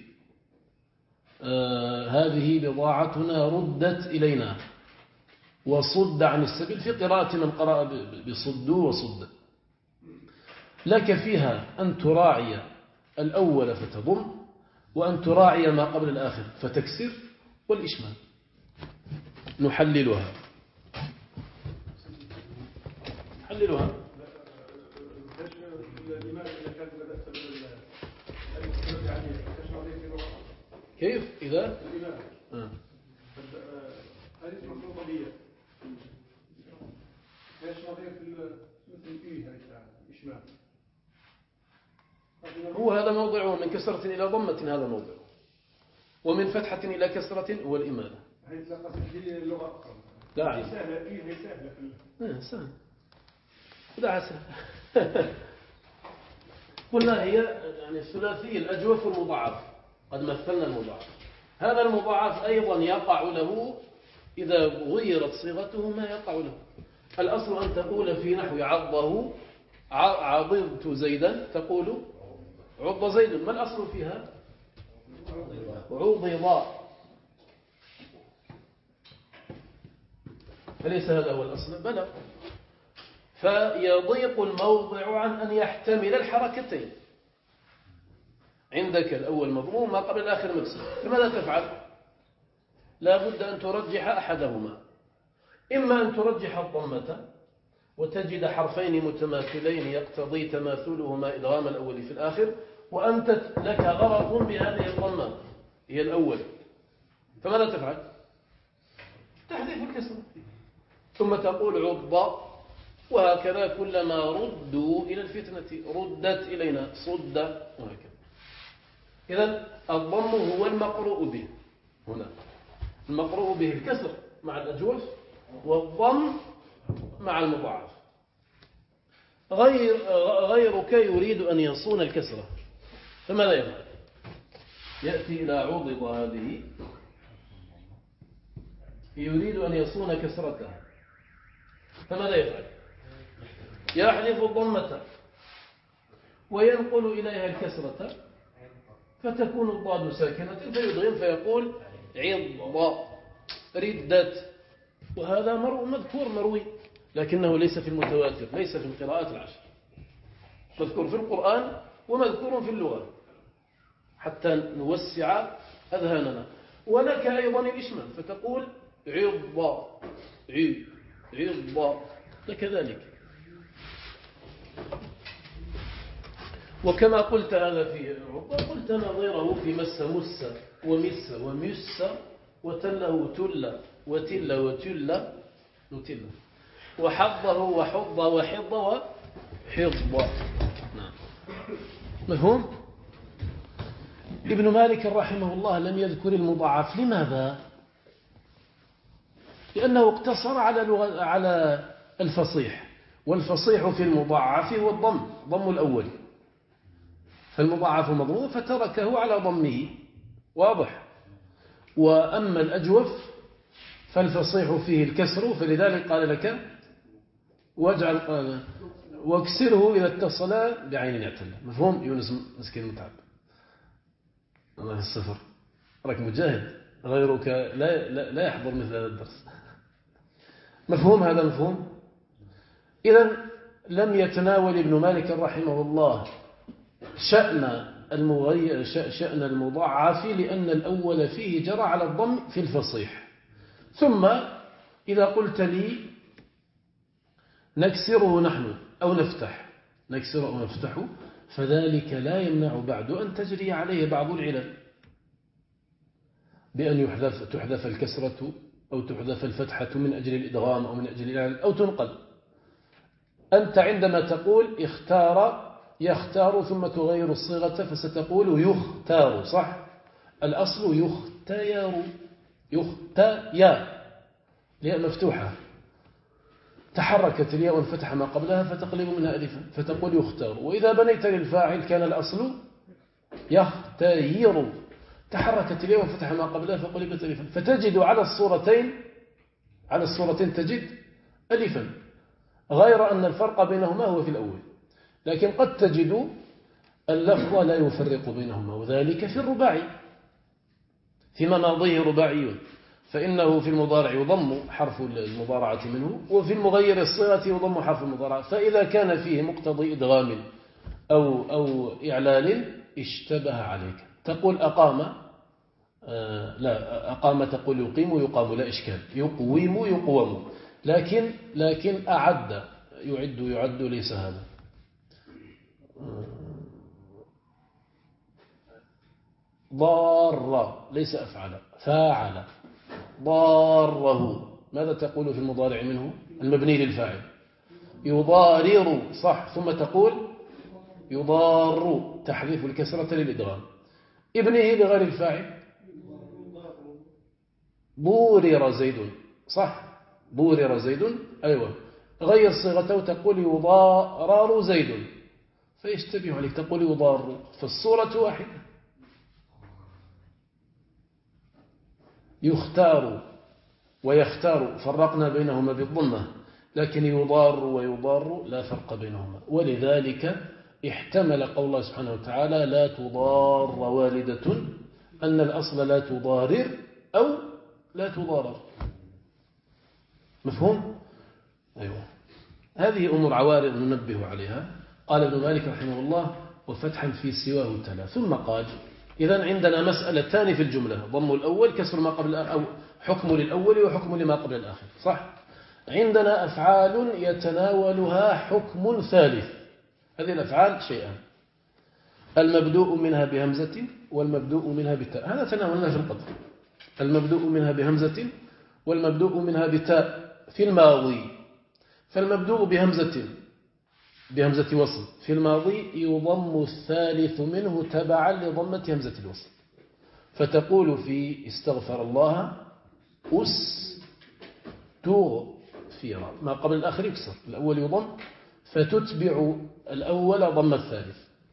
هذه بضاعتنا ردت إلينا، وصد عن السبيل في قراءة من قرأ بصدوا وصد. لك فيها أن تراعي الأول فتضم، وأن تراعي ما قبل الآخر فتكسر، والإشمام. نحللها. كيف إذا هو هذا موضعه، من كسرة إلى ضمة هذا موضعه، ومن فتحة إلى كسرة هو الإمالة. لا سهل لا عسل. قلنا هي يعني الثلاثي الأجوف والمضاعف، قد مثلنا المضاعف. هذا المضاعف أيضا يقع له إذا غيرت صيغته ما يقع له. الأصل أن تقول في نحو عضه عضضت زيدا تقول عض زيد. ما الأصل فيها؟ عضض. فليس هذا هو الأصل؟ بلى. فيضيق الموضع عن أن يحتمل الحركتين. عندك الأول مضموم ما قبل الآخر مكسور، فماذا تفعل؟ لا بد أن ترجح أحدهما، إما أن ترجح الضمة وتجد حرفين متماثلين يقتضي تماثلهما إدغام الأول في الآخر، وأنت لك غرض بهذه الضمة هي الأول، فماذا تفعل؟ تحذف الكسر ثم تقول عض، وهكذا كلما ردوا إلى الفتنة ردت إلينا صد، وهكذا. إذن الضم هو المقروء به هنا، المقروء به الكسر مع الأجوف والضم مع المضاعف. غيرك يريد أن يصون الكسرة، فماذا يفعل؟ يأتي إلى عضض هذه يريد أن يصون كسرتها، فماذا يفعل؟ يحذف الضمة وينقل إليها الكسرة فتكون الضاد ساكنة فيدغم فيقول عض ردت. وهذا مذكور مروي، لكنه ليس في المتواتر، ليس في القراءات العشر، مذكور في القرآن ومذكور في اللغة حتى نوسع أذهاننا. ولك أيضا الإشمال فتقول عض عض لك ذلك. وكما قلت هذا في عض قلت نظيره في مس مس ومس ومس وتله تل وتل وتل نتل وحضه وحض وحض وحض. نعم. مفهوم؟ ابن مالك رحمه الله لم يذكر المضاعف. لماذا؟ لأنه اقتصر على الفصيح، والفصيح في المضاعف هو الضم، ضم الأول، فالمضاعف مضموم فتركه على ضمه، واضح. وأما الأجوف فالفصيح فيه الكسر، فلذلك قال لك واكسره إذا اتصل بعين اعتل. مفهوم؟ يونس مسكين متعب الله الصفر، راك مجاهد، غيرك لا يحضر مثل هذا الدرس. مفهوم هذا؟ مفهوم. إذن لم يتناول ابن مالك رحمه الله شأن المضاعف لأن الأول فيه جرى على الضم في الفصيح. ثم إذا قلت لي نكسره نحن أو نفتح، نكسره أو نفتحه، فذلك لا يمنع بعد أن تجري عليه بعض العلل، بأن تحذف الكسرة أو تحذف الفتحة من أجل الإدغام أو من أجل العلل أو تنقل. أنت عندما تقول يختار ثم تغير الصيغة فستقول يختار، صح؟ الأصل يختير الياء مفتوحة، تحركت الياء وانفتح ما قبلها فتقلب منها ألفا فتقول يختار. وإذا بنيت للفاعل كان الأصل يختير، تحركت الياء وانفتح ما قبلها فقلبت ألفا، فتجد على الصورتين تجد ألفا، غير أن الفرق بينهما هو في الأول. لكن قد تجد اللفظ لا يفرق بينهما، وذلك في الرباعي، في مناضيه رباعي، فإنه في المضارع يضم حرف المضارعة منه، وفي المغير الصيغة يضم حرف المضارعة. فإذا كان فيه مقتضي إدغام أو إعلال اشتبه عليك، تقول أقام لا أقام تقول يقام لا إشكال، يقوم يقوم، لكن أعد يعد ليس هذا. ضار ليس أفعل، فاعل ضاره، ماذا تقول في المضارع منه المبني للفاعل؟ يضارر، صح، ثم تقول يضار، تحذيف الكسرة للإدغام. ابنه لغير الفاعل ضورر زيد، صح، ضورر زيد، أيوة، غير صيغته تقول يضارر زيد، فيشتبه عليك تقول يضار، فالصورة واحدة. يختار ويختار فرقنا بينهما بالضمة، لكن يضار ويضار لا فرق بينهما. ولذلك احتمل قول الله سبحانه وتعالى لا تضار والدة أن الأصل لا تضارر أو لا تضارر. مفهوم؟ أيوة. هذه أمور عوارض ننبه عليها. قال ابن مالك رحمه الله وفتحا في سواه تلا. ثم قال إذن عندنا مسألتان في الجملة: ضم الأول، كسر ما قبل الآخر، أو حكم للأول وحكم لما قبل الآخر. صح؟ عندنا أفعال يتناولها حكم ثالث. هذه الأفعال شيئان: المبدوء منها بهمزة والمبدوء منها بتاء. هذا تناولنا في القدر. المبدوء منها بهمزة والمبدوء منها بتاء في الماضي. فالمبدوء بهمزة وصل في الماضي يضم الثالث منه تبعا لضمة همزة الوصل. فتقول في استغفر الله أستغفر، ما قبل الآخر يكسر، الأول يضم فتتبع الأول ضم الثالث.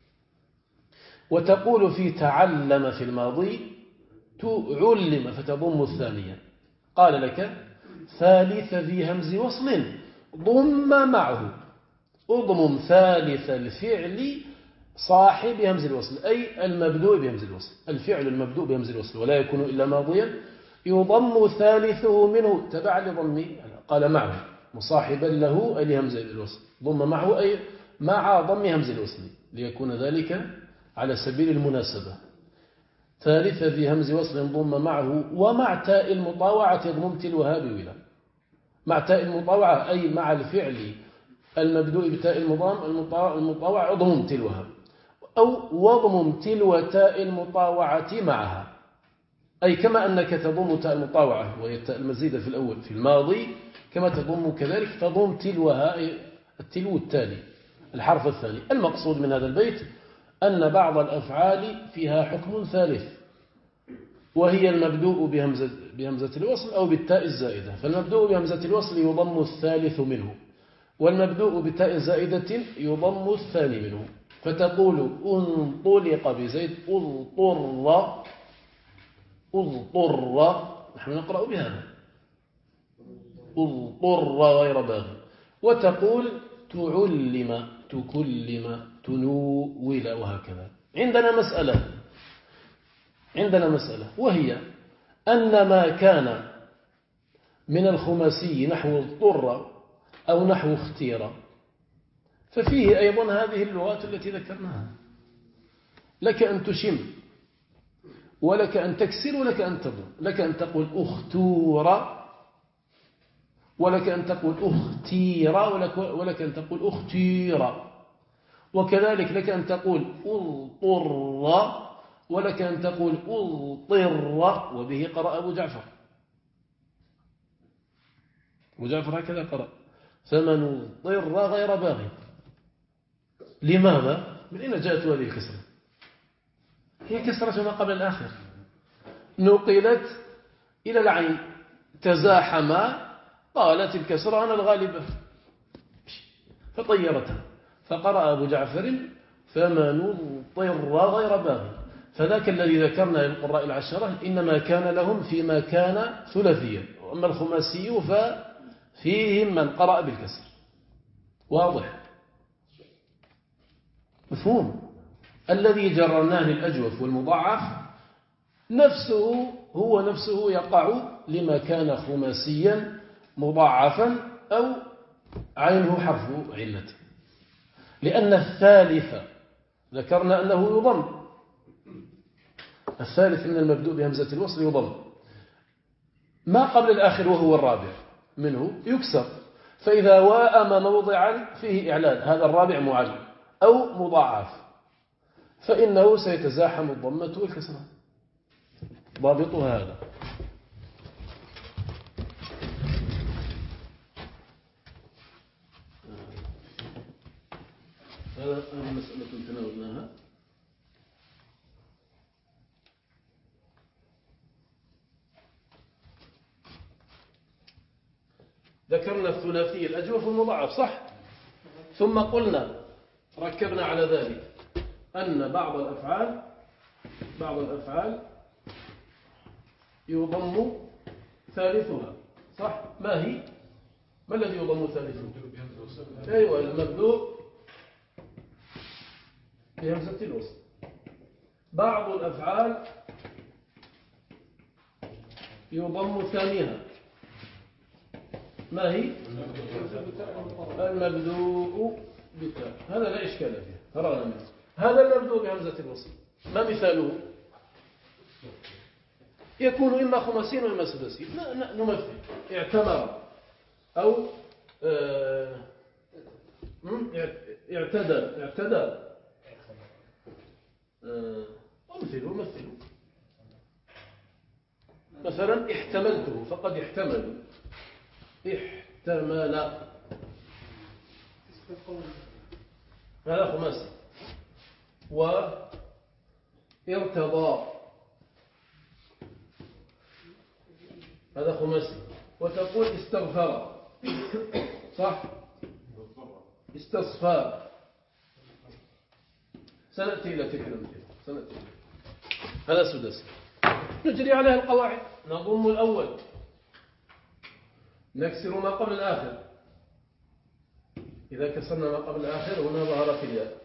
وتقول في تعلم في الماضي تعلم فتضم الثانية. قال لك ثالث ذي همز وصل ضم معه، اضمم ثالث الفعل صاحب همز الوصل، أي المبدوء بهمز الوصل. الفعل المبدوء بهمز الوصل ولا يكون إلا ماضيا يضم ثالثه منه تبع لضم، قال معه مصاحبا له أي لهمز الوصل، ضم معه أي مع ضم همز الوصل ليكون ذلك على سبيل المناسبة. ثالث ذي همز وصل ضم معه ومع تاء المطاوعة ضم تلوها بولا. مع تاء المطاوعة أي مع الفعل المبدوء بتاء المطاوعة ضم تلوها، أو وضم تلو تاء المطاوعة معها، أي كما أنك تضم تاء المطاوعة وهي التاء المزيدة في الأول في الماضي كما تضم كذلك تضم تلوها التلو التالي الحرف الثاني. المقصود من هذا البيت أن بعض الأفعال فيها حكم ثالث، وهي المبدوء بهمزة الوصل أو بالتاء الزائدة. فالمبدوء بهمزة الوصل يضم الثالث منه، والمبدوء بتاء زائدة يضم الثاني منه. فتقول انطلق بزيد اضطر، نحن نقرأ بهذا اضطر غير باغ. وتقول تعلم تكلم تنول وهكذا. عندنا مسألة وهي أن ما كان من الخماسي نحو اضطر أو نحو اختير ففيه أيضا هذه اللغات التي ذكرناها. لك أن تشم ولك أن تكسر ولك أن تضم. لك أن تقول أختور ولك أن تقول أختير ولك أن تقول أختير. وكذلك لك أن تقول أضطر ولك أن تقول أضطر. وبه قرأ أبو جعفر هكذا قرأ: فمن اضطر غير باغ. لماذا؟ من أين جاءت هذه الكسرة؟ هي كسرة ما قبل الآخر، نقلت إلى العين، تزاحما، قالت الكسرة أنا الغالبة فطيرتها، فقرأ أبو جعفر فمن اضطر غير باغ. فذاك الذي ذكرنا للقراء العشرة إنما كان لهم فيما كان ثلاثيا، وأما الخماسي ففيهم من قرأ بالكسر. واضح؟ مفهوم؟ الذي جررناه للأجوف والمضاعف نفسه يقع لما كان خماسيا مضاعفا أو عينه حرف علة. لأن الثالث ذكرنا أنه يضم، الثالث من المبدوء بهمزة الوصل يضم، ما قبل الآخر وهو الرابع منه يكسر. فإذا واءم موضعا فيه إعلان هذا الرابع معل أو مضاعف فإنه سيتزاحم الضمة والكسرة. ضابطها هذا. هذه مسألة تناولناها. ذكرنا الثلاثي الأجوف والمضاعف صح؟ ثم قلنا ركبنا على ذلك أن بعض الأفعال يضم ثالثها صح؟ ما هي؟ ما الذي يضم ثالثه؟ أيوة المبدوء بهمزة الوصل. بعض الأفعال يضم ثانيها، ما هي؟ المبدوء بتاء، هذا لا إشكال فيه، فرغنا منه. هذا المبدوء بهمزة الوصل ما مثاله؟ يكون إما خماسين وإما سداسين. نمثل: اعتمر، أو اعتدى. مثلوا مثلا: احتملته، فقد احتمل. احتمل هذا خماسي. وارتضى هذا خماسي. وتقول استغفر، صح؟ استصفى. سنأتي إلى تلك الأمثلة. هذا سداسي. نجري عليه القواعد. نضم الأول، نكسر ما قبل الآخر. إذا كسرنا ما قبل الآخر هنا ظهرت الياء،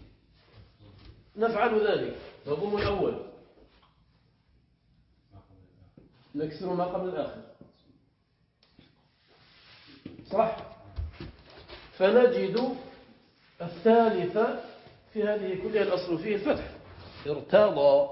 نفعل ذلك. نضم الأول، نكسر ما قبل الآخر، صح؟ فنجد الثالث في هذه كلها الأصل فيه الفتح. ارتضى.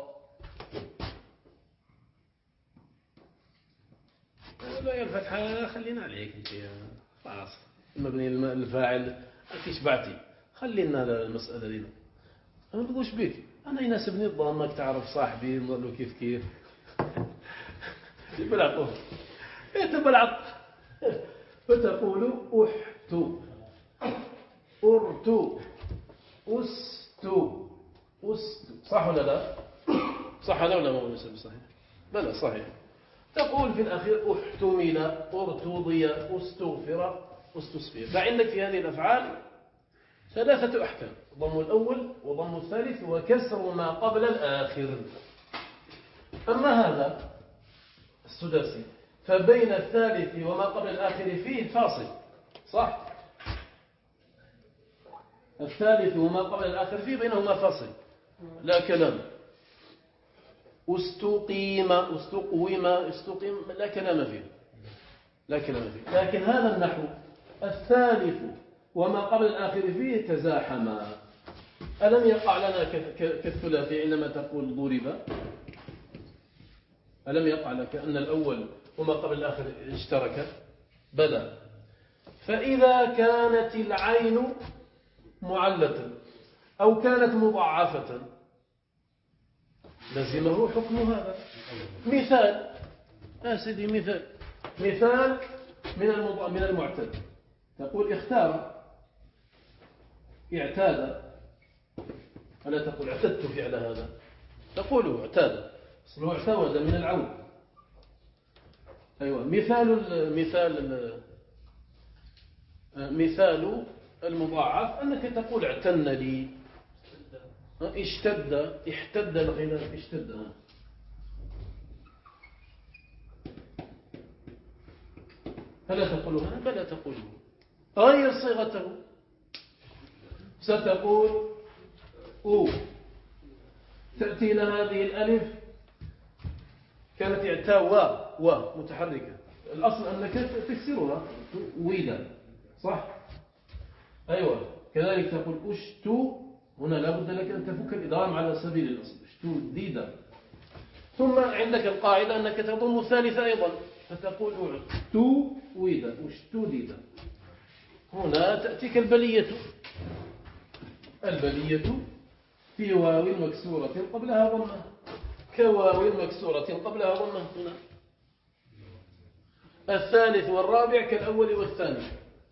لا الفتحة خلينا عليك انت خلاص. مبني الفاعل انت شبعتي، خلينا المسألة دي. انا ما بدوش بك، انا يناسبني الضمك، تعرف صاحبي نظلوا كيف يبلعطوه يتبلعط. فتقول أحت، أرت، أست، صح ولا لا؟ صح ولا ما هو صحيح؟ بلى صحيح. تقول في الأخير احتمل، ارتضي، استغفر، استصفر. فعندك في هذه الأفعال ثلاثة أحكام: ضم الأول وضم الثالث وكسر ما قبل الآخر. أما هذا السداسي فبين الثالث وما قبل الآخر فيه فاصل، صح؟ الثالث وما قبل الآخر فيه بينهما فاصل، لا كلام. استقيم، استقوم، استقيم، لا كلام فيه. لكن هذا النحو الثالث وما قبل الآخر فيه تزاحما. ألم يقع لنا كالثلاثي عندما تقول ضرب؟ ألم يقع لك أن الأول وما قبل الآخر اشترك؟ بلى. فإذا كانت العين معلة أو كانت مضاعفة لزمه حكم هذا. مثال سيدي، مثال من المعتد. تقول اختار، اعتاد، ولا تقول اعتدت فعل هذا، تقول اعتاد، اصله اعتود من العود. أيوة. مثال المضاعف أنك تقول اعتن لي، اشتد، احتد الغنى، اشتد. ألا تقولها؟ بلى تقوله. غير صيغته، ستقول أو، تأتي إلى هذه الألف كانت اعتاء و متحركة، الأصل أنك تكسرها ويدا، صح؟ أيوة. كذلك تقول أشتو، هنا لابد لك أن تفك الإدغام على سبيل الأصل، أشتو ديدا. ثم عندك القاعدة أنك تضم الثالثة أيضا، فتقول أشتو ويدا، أشتو ديدا. هنا تأتيك البلية في واو مكسورة قبلها ضمة، كواو مكسورة قبلها ضمة. هنا الثالث والرابع كالأول والثاني،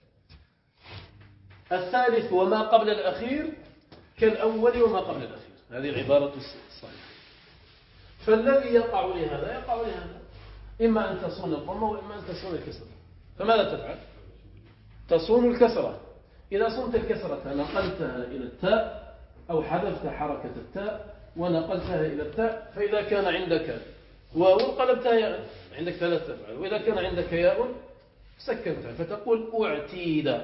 الثالث وما قبل الأخير كالأول وما قبل الأخير. هذه العبارة الصحيحة. فالذي يقع لهذا إما أن تصون الضمة وإما أن تصون الكسرة. فماذا تفعل؟ تصون الكسرة. إذا صنت الكسرة نقلتها إلى التاء أو حذفت حركة التاء ونقلتها إلى التاء. فإذا كان عندك واو قلبتها ياء، عندك ثلاث أفعال. وإذا كان عندك ياء سكنتها فتقول أعتيد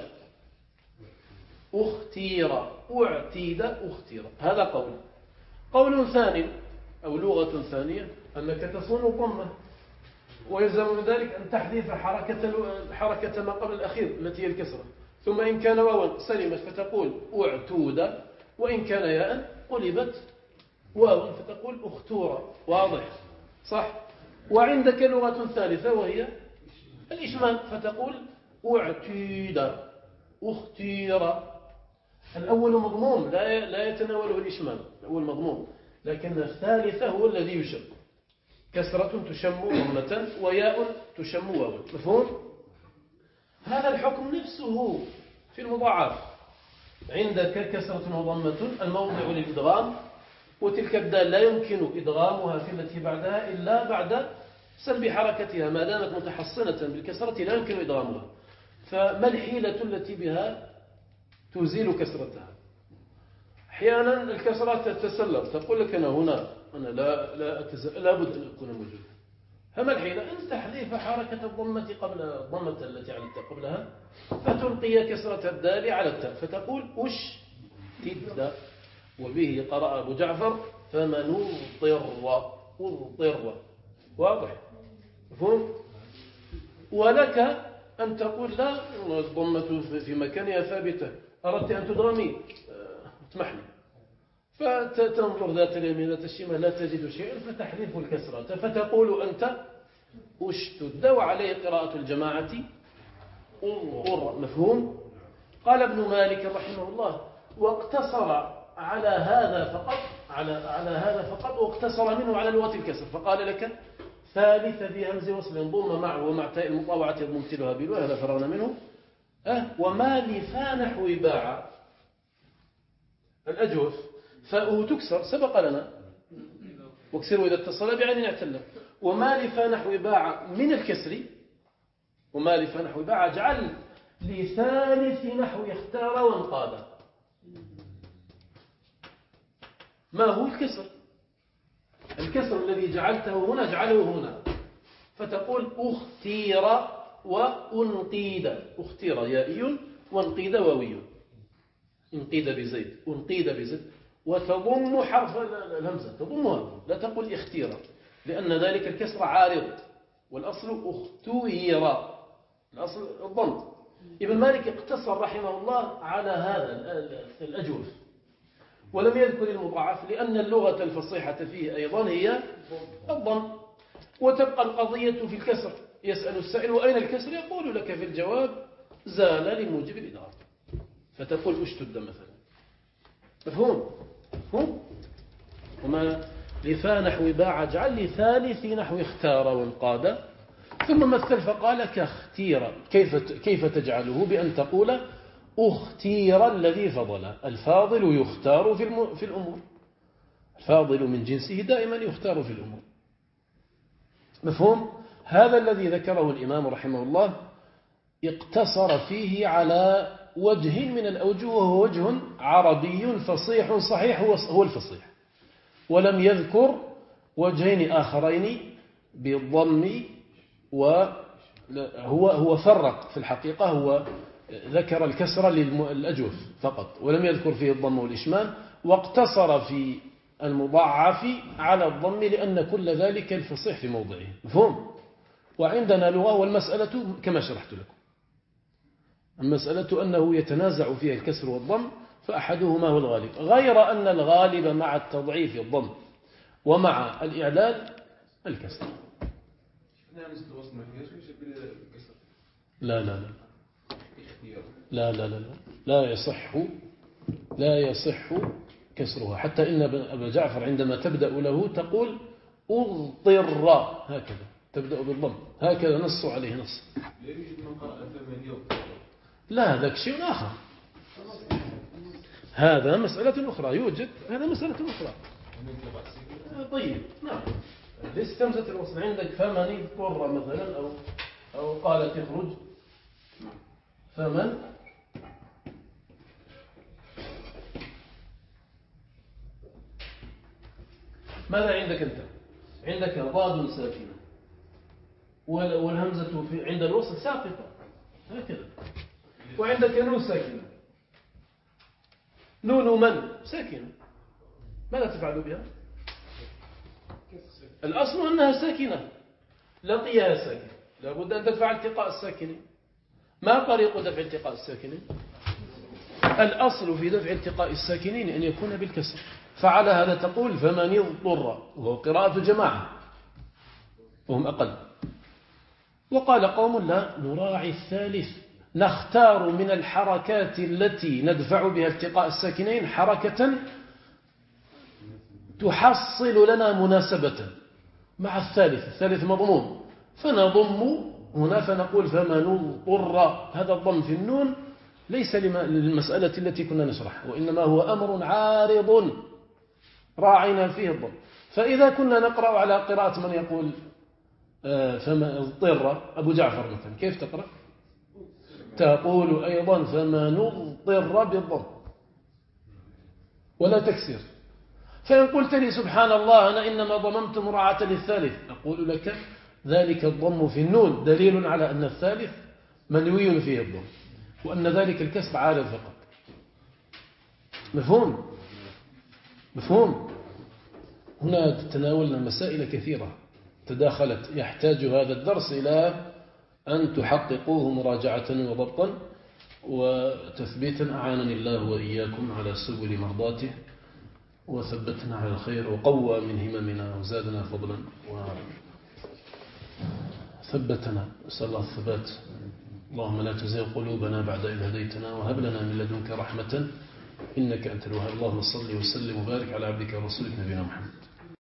أختير، أعتيد أختير. هذا قول ثاني أو لغة ثانية أنك تصون الضمة، ويلزم من ذلك أن تحذف حركة ما قبل الأخير التي هي الكسرة، ثم إن كان واوا سلمت فتقول أعتود، وإن كان ياء قلبت واو فتقول أختورة. واضح صح؟ وعندك لغة ثالثة وهي الإشمام فتقول أعتيد أختير. الأول مضموم لا يتناوله الإشمام، الأول مضموم، لكن الثالثة هو الذي يشم، كسرة تشم ضمة وياء تشم واو. مفهوم؟ هذا الحكم نفسه في المضاعف، عندك كسرة وضمة الموضع للإدغام، وتلك الدال لا يمكن إدغامها في التي بعدها إلا بعد سلب حركتها، ما دامت متحصنة بالكسرة لا يمكن إدغامها. فما الحيلة التي بها تزيل كسرتها؟ أحيانا الكسرة تتسلب، تقول لك أنا هنا أنا لا بد أن أكون موجودا. فما الحيلة؟ أن تحذف حركة الضمة قبل الضمة التي على التاء قبلها، فتلقي كسرة الدال على التاء فتقول أشتد. وبه قرأ أبو جعفر فمن اضطر. واضح؟ مفهوم؟ ولك أن تقول لا الضمة في مكانها ثابتة، أردت أن تضغمي اسمح لي، فتنظر ذات اليمين ذات الشمال لا تجد شيئا فتحذف الكسرة فتقول أنت أشتد، وعليه قراءة الجماعة أضطر. مفهوم؟ قال ابن مالك رحمه الله واقتصر على هذا فقط واقتصر منه على لغة الكسر، فقال لك ثالث ذي همز وصل ضم معه ومع تاء المطاوعة ممثلها بالواو، هذا فرغنا منه. وما لفا نحو باع الأجوف فاءه تكسر سبق لنا، واكسره إذا اتصل بعين اعتل. وما لفا نحو باع من الكسر، وما لفا نحو باع اجعل لثالث نحو اختار وانقاد. ما هو الكسر؟ الكسر الذي جعلته هنا اجعله هنا، فتقول أختير وأنقيد. أختير يائي وانقيد واوي، انقيد بزيد أنقيد بزيد، وتضم حرف الهمزة تضمها، لا تقول اختير لأن ذلك الكسر عارض، والأصل اختير، الأصل الضم. ابن مالك اقتصر رحمه الله على هذا الأجوف ولم يذكر المضاعف، لأن اللغة الفصيحة فيه أيضا هي الضم، وتبقى القضية في الكسر. يسأل السائل وأين الكسر؟ يقول لك في الجواب زال لموجب الإدغام، فتقول اشتد مثلا. مفهوم؟ وما لفا نحو باع اجعل لثالث نحو اختار وانقاد. ثم مثل فقال كاختير. كيف تجعله؟ بأن تقول اختير الذي فضل. الفاضل يختار في الأمور، الفاضل من جنسه دائما يختار في الأمور. مفهوم؟ هذا الذي ذكره الإمام رحمه الله اقتصر فيه على وجه من الأوجه، وهو وجه عربي فصيح صحيح هو الفصيح، ولم يذكر وجهين آخرين بالضم، وهو فرق في الحقيقة، هو ذكر الكسر للأجوف فقط ولم يذكر فيه الضم والإشمام، واقتصر في المضاعف على الضم لأن كل ذلك الفصيح في موضعه. مفهوم؟ وعندنا لغة، والمسألة كما شرحت لكم، المسألة أنه يتنازع فيها الكسر والضم، فأحدهما هو الغالب، غير أن الغالب مع التضعيف الضم ومع الإعلال الكسر. لا لا لا لا لا لا لا يصح كسرها، حتى إن أبا جعفر عندما تبدأ له تقول أضطر، هكذا تبدأ بالضم، هكذا نص عليه نص. لا ذاك شيء آخر، هذا مسألة أخرى يوجد، هذا مسألة أخرى. طيب نعم، لاستمزة الوصل عندك فمن اضطر مثلا، أو قالت اخرج فمن ماذا عندك أنت؟ عندك ضاد ساكنة والهمزة عند الوصل ساقطة، هكذا. وعندك نون ساكنة، نون من ساكنة، ماذا تفعل بها؟ الأصل أنها ساكنة، لقيها ساكنة، لابد أن تدفع التقاء الساكنين. ما طريق دفع التقاء الساكنين؟ الأصل في دفع التقاء الساكنين أن يكون بالكسر، فعلى هذا تقول فمن اضطر، وهو قراءة جماعة وهم أقل. وقال قوم لا نراعي الثالث، نختار من الحركات التي ندفع بها التقاء الساكنين حركة تحصل لنا مناسبة مع الثالث مضموم، فنضم هنا فنقول فمن اضطر. هذا الضم في النون ليس للمسألة التي كنا نشرحها، وإنما هو أمر عارض راعينا فيه الضم. فإذا كنا نقرأ على قراءة من يقول فما اضطر، أبو جعفر مثلا، كيف تقرأ؟ تقول أيضا فمن اضطر بالضم ولا تكسر. فإن قلت لي سبحان الله أنا إنما ضممت مراعاة للثالث، أقول لك ذلك الضم في النون دليل على أن الثالث منوي فيه الضم، وأن ذلك الكسر عارض فقط. مفهوم؟ هنا تناولنا مسائل كثيرة تداخلت، يحتاج هذا الدرس إلى أن تحققوه مراجعة وضبطا وتثبيتا. أعانني الله وإياكم على سبل مرضاته، وثبتنا على الخير، وقوى من هممنا، وزادنا فضلا وثبتنا. نسأل الله الثبات. اللهم لا تزغ قلوبنا بعد إذ هديتنا، وهب لنا من لدنك رحمة إنك أنت الوهاب. اللهم صل وسلم وبارك على عبدك ورسولك نبينا محمد.